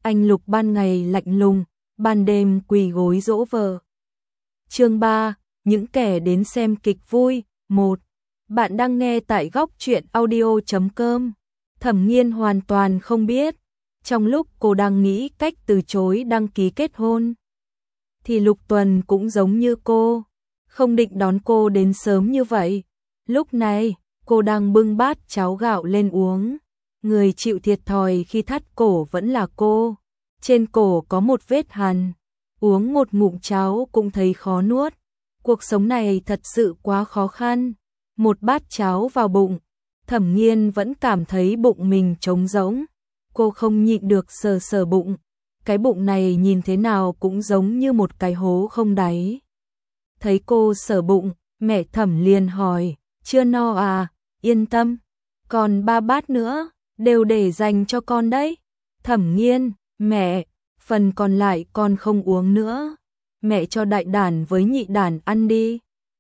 Anh Lục ban ngày lạnh lùng, ban đêm quỳ gối dỗ vợ. Chương 3, những kẻ đến xem kịch vui. 1. Bạn đang nghe tại góc truyện audio.com. Thẩm Nghiên hoàn toàn không biết, trong lúc cô đang nghĩ cách từ chối đăng ký kết hôn, thì Lục Tuần cũng giống như cô, không định đón cô đến sớm như vậy. Lúc này, cô đang bưng bát cháo gạo lên uống. Người chịu thiệt thòi khi thắt cổ vẫn là cô. Trên cổ có một vết hằn, uống một ngụm cháo cũng thấy khó nuốt. Cuộc sống này thật sự quá khó khăn. Một bát cháo vào bụng, Thẩm Nghiên vẫn cảm thấy bụng mình trống rỗng. Cô không nhịn được sờ sờ bụng. Cái bụng này nhìn thế nào cũng giống như một cái hố không đáy. Thấy cô sờ bụng, mẹ Thẩm liền hỏi, chưa no à? Yên tâm, còn 3 bát nữa, đều để dành cho con đấy. Thẩm Nghiên, mẹ, phần còn lại con không uống nữa. Mẹ cho đại đản với nhị đản ăn đi.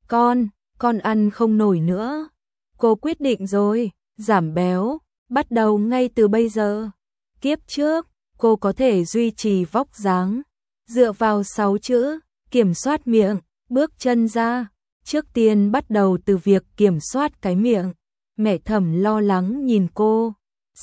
Con ăn không nổi nữa. Cô quyết định rồi, giảm béo, bắt đầu ngay từ bây giờ. Kiếp trước, cô có thể duy trì vóc dáng, dựa vào 6 chữ, kiểm soát miệng, bước chân ra. Trước tiên bắt đầu từ việc kiểm soát cái miệng. Mẹ Thẩm lo lắng nhìn cô.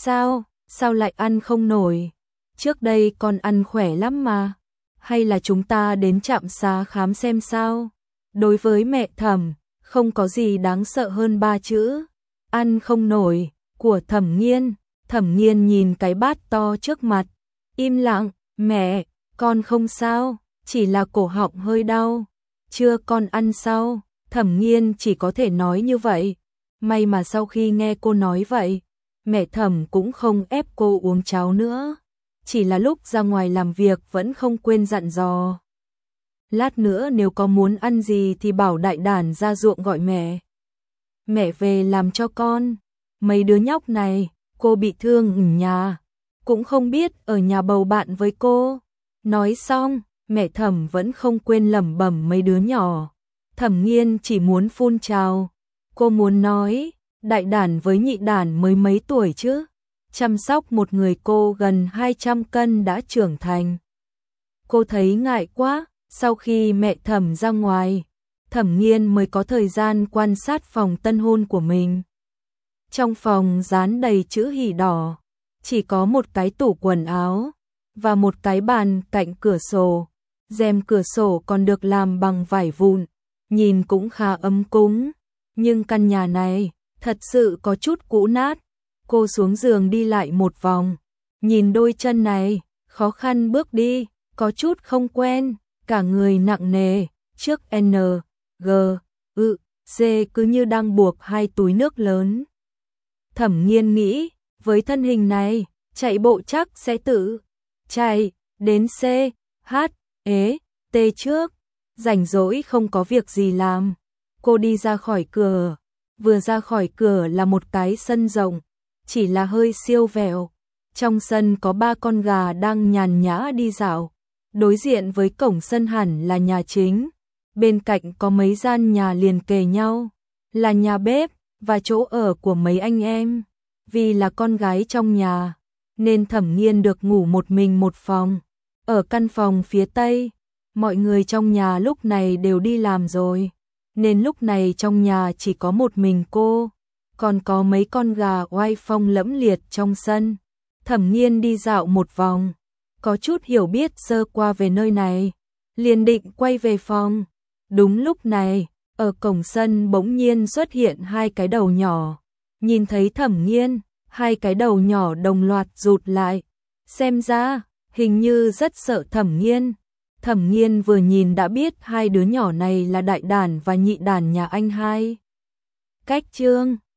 Sao lại ăn không nổi? Trước đây con ăn khỏe lắm mà. Hay là chúng ta đến trạm xá khám xem sao? Đối với mẹ Thẩm, không có gì đáng sợ hơn 3 chữ ăn không nổi của Thẩm Nghiên. Thẩm Nghiên nhìn cái bát to trước mặt, im lặng. Mẹ, con không sao, chỉ là cổ họng hơi đau. Chưa, con ăn sau. Thẩm Nghiên chỉ có thể nói như vậy. May mà sau khi nghe cô nói vậy, mẹ Thẩm cũng không ép cô uống cháo nữa. Chỉ là lúc ra ngoài làm việc vẫn không quên dặn dò. Lát nữa nếu có muốn ăn gì thì bảo đại đản ra ruộng gọi mẹ. Mẹ về làm cho con. Mấy đứa nhóc này, cô bị thương ở nhà, cũng không biết ở nhà bầu bạn với cô. Nói xong, mẹ Thẩm vẫn không quên lẩm bẩm mấy đứa nhỏ. Thẩm Nghiên chỉ muốn phun trào. Cô muốn nói, đại đản với nhị đản mới mấy tuổi chứ. Chăm sóc một người cô gần 200 cân đã trưởng thành. Cô thấy ngại quá. Sau khi mẹ Thẩm ra ngoài, Thẩm Nghiên mới có thời gian quan sát phòng tân hôn của mình. Trong phòng dán đầy chữ hỉ đỏ, chỉ có một cái tủ quần áo và một cái bàn cạnh cửa sổ. Rèm cửa sổ còn được làm bằng vải vụn, nhìn cũng khá ấm cúng. Nhưng căn nhà này thật sự có chút cũ nát. Cô xuống giường đi lại một vòng, nhìn đôi chân này, khó khăn bước đi, có chút không quen. Cả người nặng nề, trước N, G, U, C cứ như đang buộc 2 túi nước lớn. Thẩm Nghiên nghĩ, với thân hình này, chạy bộ chắc sẽ tự chạy đến C, H, E, T trước. Rảnh rỗi không có việc gì làm, cô đi ra khỏi cửa. Vừa ra khỏi cửa là một cái sân rộng, chỉ là hơi siêu vẹo. Trong sân có 3 con gà đang nhàn nhã đi dạo. Đối diện với cổng sân hẳn là nhà chính, bên cạnh có mấy gian nhà liền kề nhau, là nhà bếp và chỗ ở của mấy anh em. Vì là con gái trong nhà, nên Thẩm Nghiên được ngủ một mình một phòng. Ở căn phòng phía tây, mọi người trong nhà lúc này đều đi làm rồi, nên lúc này trong nhà chỉ có một mình cô, còn có mấy con gà oai phong lẫm liệt trong sân. Thẩm Nghiên đi dạo một vòng, có chút hiểu biết sơ qua về nơi này, liền định quay về phòng. Đúng lúc này, ở cổng sân bỗng nhiên xuất hiện 2 cái đầu nhỏ. Nhìn thấy Thẩm Nghiên, 2 cái đầu nhỏ đồng loạt rụt lại. Xem ra, hình như rất sợ Thẩm Nghiên. Thẩm Nghiên vừa nhìn đã biết 2 đứa nhỏ này là đại đản và nhị đản nhà anh hai. Cách chương